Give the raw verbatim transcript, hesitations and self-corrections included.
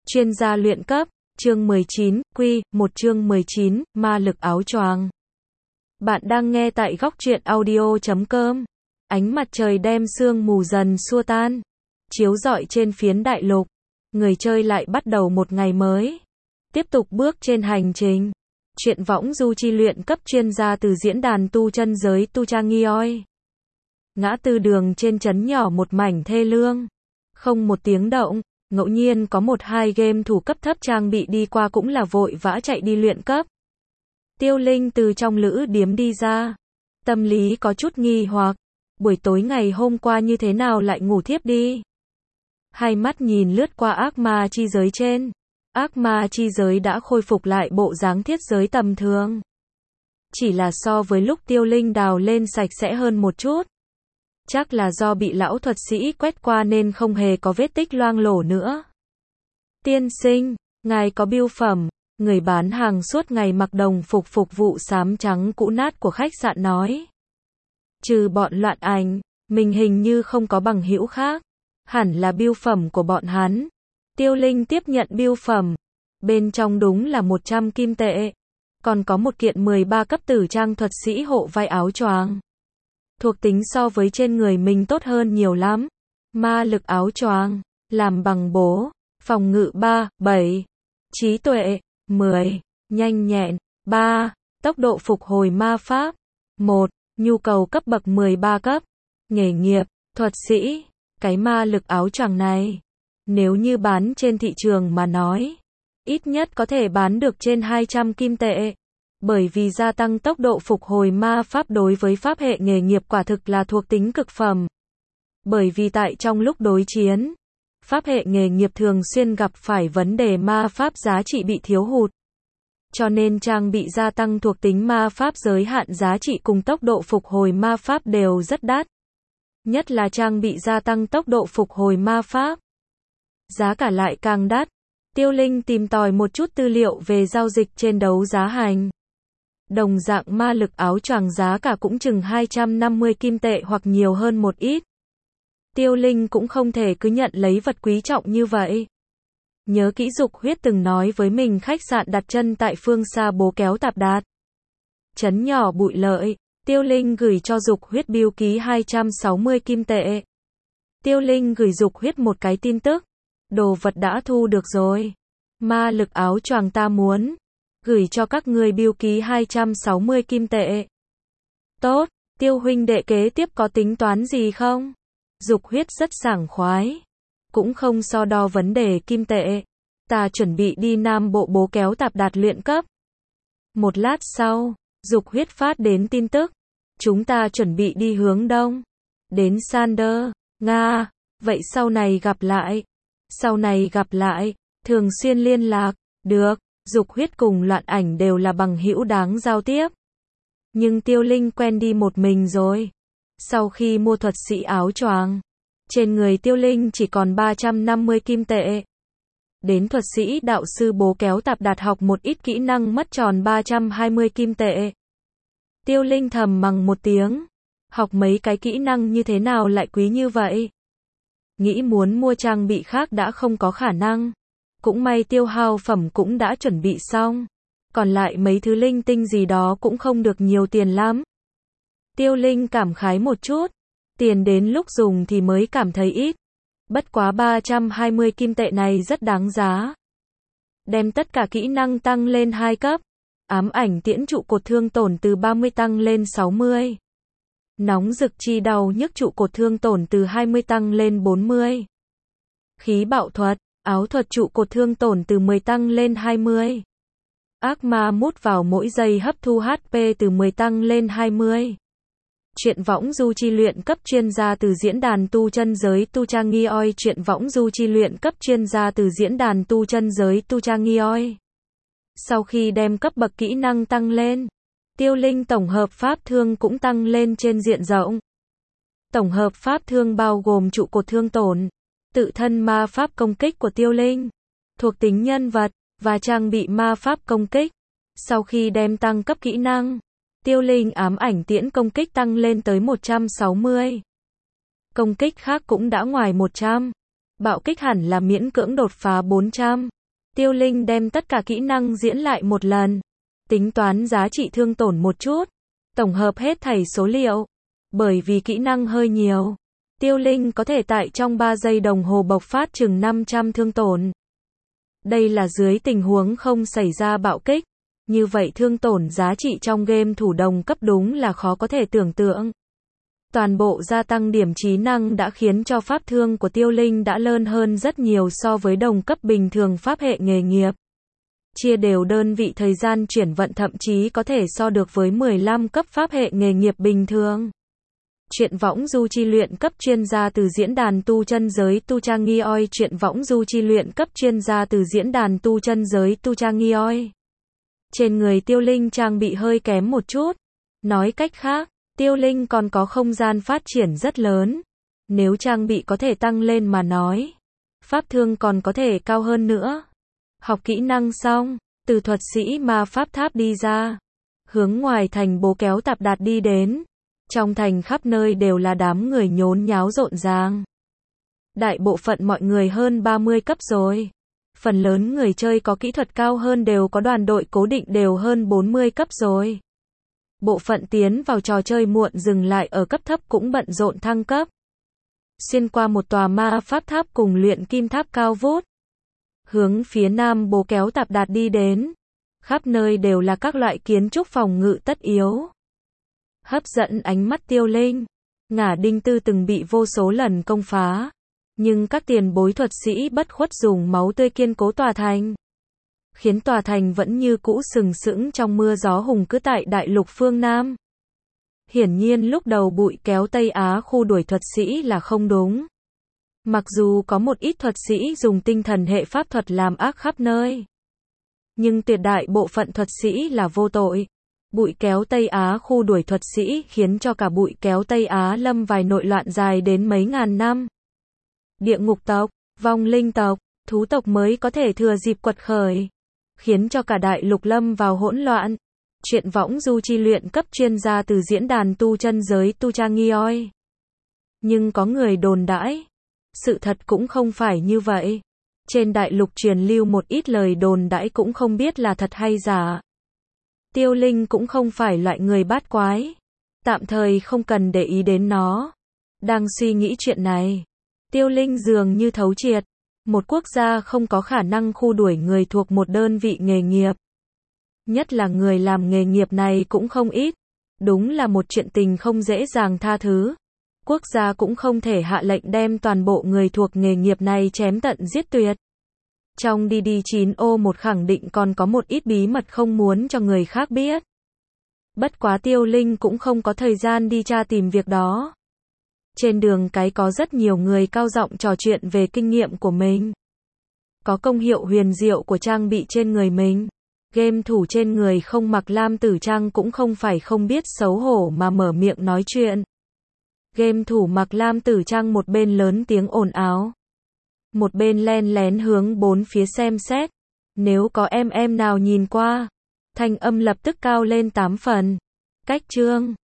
Chuyên gia luyện cấp, chương mười chín, Quy, một chương mười chín, ma lực áo choàng. Bạn đang nghe tại góc truyện audio chấm com. Ánh mặt trời đem sương mù dần xua tan, chiếu rọi trên phiến đại lục. Người chơi lại bắt đầu một ngày mới. Tiếp tục bước trên hành trình. Truyện võng du chi luyện cấp chuyên gia từ diễn đàn tu chân giới Tu Cha Nghioi. Ngã tư đường trên trấn nhỏ một mảnh thê lương. Không một tiếng động. Ngẫu nhiên có một hai game thủ cấp thấp trang bị đi qua cũng là vội vã chạy đi luyện cấp. Tiêu Linh từ trong lữ điếm đi ra. Tâm lý có chút nghi hoặc. Buổi tối ngày hôm qua như thế nào lại ngủ thiếp đi. Hai mắt nhìn lướt qua ác ma chi giới trên. Ác ma chi giới đã khôi phục lại bộ dáng thiết giới tầm thường. Chỉ là so với lúc Tiêu Linh đào lên sạch sẽ hơn một chút. Chắc là do bị lão thuật sĩ quét qua nên không hề có vết tích loang lổ nữa. Tiên sinh, ngài có bưu phẩm, người bán hàng suốt ngày mặc đồng phục phục vụ xám trắng cũ nát của khách sạn nói. Trừ bọn Loạn Ảnh, mình hình như không có bằng hữu khác. Hẳn là bưu phẩm của bọn hắn. Tiêu Linh tiếp nhận bưu phẩm. Bên trong đúng là một trăm kim tệ. Còn có một kiện mười ba cấp tử trang thuật sĩ hộ vai áo choàng. Thuộc tính so với trên người mình tốt hơn nhiều lắm. Ma lực áo choàng, làm bằng bố, phòng ngự ba, bảy, trí tuệ, mười, nhanh nhẹn, ba, tốc độ phục hồi ma pháp, một, nhu cầu cấp bậc mười ba cấp, nghề nghiệp, thuật sĩ. Cái ma lực áo choàng này, nếu như bán trên thị trường mà nói, ít nhất có thể bán được trên hai trăm kim tệ. Bởi vì gia tăng tốc độ phục hồi ma pháp đối với pháp hệ nghề nghiệp quả thực là thuộc tính cực phẩm. Bởi vì tại trong lúc đối chiến, pháp hệ nghề nghiệp thường xuyên gặp phải vấn đề ma pháp giá trị bị thiếu hụt. Cho nên trang bị gia tăng thuộc tính ma pháp giới hạn giá trị cùng tốc độ phục hồi ma pháp đều rất đắt. Nhất là trang bị gia tăng tốc độ phục hồi ma pháp. Giá cả lại càng đắt. Tiêu Linh tìm tòi một chút tư liệu về giao dịch trên đấu giá hành. Đồng dạng ma lực áo choàng giá cả cũng chừng hai trăm năm mươi kim tệ hoặc nhiều hơn một ít. Tiêu Linh cũng không thể cứ nhận lấy vật quý trọng như vậy. Nhớ kỹ Dục Huyết từng nói với mình khách sạn đặt chân tại phương xa bố kéo tạp đạt. Trấn nhỏ Bụi Lợi, Tiêu Linh gửi cho Dục Huyết bưu ký hai trăm sáu mươi kim tệ. Tiêu Linh gửi Dục Huyết một cái tin tức. Đồ vật đã thu được rồi. Ma lực áo choàng ta muốn. Gửi cho các người bưu ký hai trăm sáu mươi kim tệ. Tốt, Tiêu huynh đệ kế tiếp có tính toán gì không? Dục Huyết rất sảng khoái. Cũng không so đo vấn đề kim tệ. Ta chuẩn bị đi Nam Bộ bố kéo tạp đạt luyện cấp. Một lát sau, Dục Huyết phát đến tin tức. Chúng ta chuẩn bị đi hướng đông. Đến Sander, Nga. Vậy sau này gặp lại. Sau này gặp lại. Thường xuyên liên lạc. Được. Dục Huyết cùng Loạn Ảnh đều là bằng hữu đáng giao tiếp. Nhưng Tiêu Linh quen đi một mình rồi. Sau khi mua thuật sĩ áo choàng, trên người Tiêu Linh chỉ còn ba trăm năm mươi kim tệ. Đến thuật sĩ đạo sư bố kéo tạp đạt học một ít kỹ năng mất tròn ba trăm hai mươi kim tệ. Tiêu Linh thầm mắng một tiếng. Học mấy cái kỹ năng như thế nào lại quý như vậy? Nghĩ muốn mua trang bị khác đã không có khả năng. Cũng may tiêu hao phẩm cũng đã chuẩn bị xong. Còn lại mấy thứ linh tinh gì đó cũng không được nhiều tiền lắm. Tiêu Linh cảm khái một chút. Tiền đến lúc dùng thì mới cảm thấy ít. Bất quá ba trăm hai mươi kim tệ này rất đáng giá. Đem tất cả kỹ năng tăng lên hai cấp. Ám ảnh tiễn trụ cột thương tổn từ ba mươi tăng lên sáu mươi. Nóng rực chi đau nhức trụ cột thương tổn từ hai mươi tăng lên bốn mươi. Khí bạo thuật. Áo thuật trụ cột thương tổn từ mười tăng lên hai mươi. Ác ma mút vào mỗi giây hấp thu hát pê từ mười tăng lên hai mươi. Truyện võng du chi luyện cấp chuyên gia từ diễn đàn tu chân giới Tu Cha Nghioi. Truyện võng du chi luyện cấp chuyên gia từ diễn đàn tu chân giới Tu Cha Nghioi. Sau khi đem cấp bậc kỹ năng tăng lên, Tiêu Linh tổng hợp pháp thương cũng tăng lên trên diện rộng. Tổng hợp pháp thương bao gồm trụ cột thương tổn, tự thân ma pháp công kích của Tiêu Linh, thuộc tính nhân vật, và trang bị ma pháp công kích. Sau khi đem tăng cấp kỹ năng, Tiêu Linh ám ảnh tiễn công kích tăng lên tới một trăm sáu mươi. Công kích khác cũng đã ngoài một trăm. Bạo kích hẳn là miễn cưỡng đột phá bốn trăm. Tiêu Linh đem tất cả kỹ năng diễn lại một lần. Tính toán giá trị thương tổn một chút. Tổng hợp hết thảy số liệu. Bởi vì kỹ năng hơi nhiều, Tiêu Linh có thể tại trong ba giây đồng hồ bộc phát chừng năm trăm thương tổn. Đây là dưới tình huống không xảy ra bạo kích. Như vậy thương tổn giá trị trong game thủ đồng cấp đúng là khó có thể tưởng tượng. Toàn bộ gia tăng điểm trí năng đã khiến cho pháp thương của Tiêu Linh đã lớn hơn rất nhiều so với đồng cấp bình thường pháp hệ nghề nghiệp. Chia đều đơn vị thời gian chuyển vận thậm chí có thể so được với mười lăm cấp pháp hệ nghề nghiệp bình thường. Truyện võng du chi luyện cấp chuyên gia từ diễn đàn tu chân giới Tu Cha Nghi Oi. Truyện võng du chi luyện cấp chuyên gia từ diễn đàn tu chân giới Tu Cha Nghi Oi. Trên người Tiêu Linh trang bị hơi kém một chút. Nói cách khác, Tiêu Linh còn có không gian phát triển rất lớn. Nếu trang bị có thể tăng lên mà nói, pháp thương còn có thể cao hơn nữa. Học kỹ năng xong, từ thuật sĩ ma pháp tháp đi ra, hướng ngoài thành Bố Kéo Tạp Đạt đi đến. Trong thành khắp nơi đều là đám người nhốn nháo rộn ràng. Đại bộ phận mọi người hơn ba mươi cấp rồi. Phần lớn người chơi có kỹ thuật cao hơn đều có đoàn đội cố định đều hơn bốn mươi cấp rồi. Bộ phận tiến vào trò chơi muộn dừng lại ở cấp thấp cũng bận rộn thăng cấp. Xuyên qua một tòa ma pháp tháp cùng luyện kim tháp cao vút. Hướng phía nam Bố Kéo Tạp Đạt đi đến. Khắp nơi đều là các loại kiến trúc phòng ngự tất yếu. Hấp dẫn ánh mắt Tiêu Linh. Ngả Đinh Tư từng bị vô số lần công phá. Nhưng các tiền bối thuật sĩ bất khuất dùng máu tươi kiên cố tòa thành. Khiến tòa thành vẫn như cũ sừng sững trong mưa gió hùng cứ tại đại lục phương Nam. Hiển nhiên lúc đầu bụi kéo Tây Á khu đuổi thuật sĩ là không đúng. Mặc dù có một ít thuật sĩ dùng tinh thần hệ pháp thuật làm ác khắp nơi. Nhưng tuyệt đại bộ phận thuật sĩ là vô tội. Bụi kéo Tây Á khu đuổi thuật sĩ khiến cho cả bụi kéo Tây Á lâm vài nội loạn dài đến mấy ngàn năm. Địa ngục tộc, vong linh tộc, thú tộc mới có thể thừa dịp quật khởi. Khiến cho cả đại lục lâm vào hỗn loạn. Truyện võng du chi luyện cấp chuyên gia từ diễn đàn tu chân giới Tu Cha Nghi Oi. Nhưng có người đồn đãi. Sự thật cũng không phải như vậy. Trên đại lục truyền lưu một ít lời đồn đãi cũng không biết là thật hay giả. Tiêu Linh cũng không phải loại người bát quái. Tạm thời không cần để ý đến nó. Đang suy nghĩ chuyện này. Tiêu Linh dường như thấu triệt. Một quốc gia không có khả năng khu đuổi người thuộc một đơn vị nghề nghiệp. Nhất là người làm nghề nghiệp này cũng không ít. Đúng là một chuyện tình không dễ dàng tha thứ. Quốc gia cũng không thể hạ lệnh đem toàn bộ người thuộc nghề nghiệp này chém tận giết tuyệt. Trong D D chín O một khẳng định còn có một ít bí mật không muốn cho người khác biết. Bất quá Tiêu Linh cũng không có thời gian đi tra tìm việc đó. Trên đường cái có rất nhiều người cao giọng trò chuyện về kinh nghiệm của mình. Có công hiệu huyền diệu của trang bị trên người mình. Game thủ trên người không mặc lam tử trang cũng không phải không biết xấu hổ mà mở miệng nói chuyện. Game thủ mặc lam tử trang một bên lớn tiếng ồn ào. Một bên len lén hướng bốn phía xem xét. Nếu có em em nào nhìn qua. Thanh âm lập tức cao lên tám phần. Cách chương.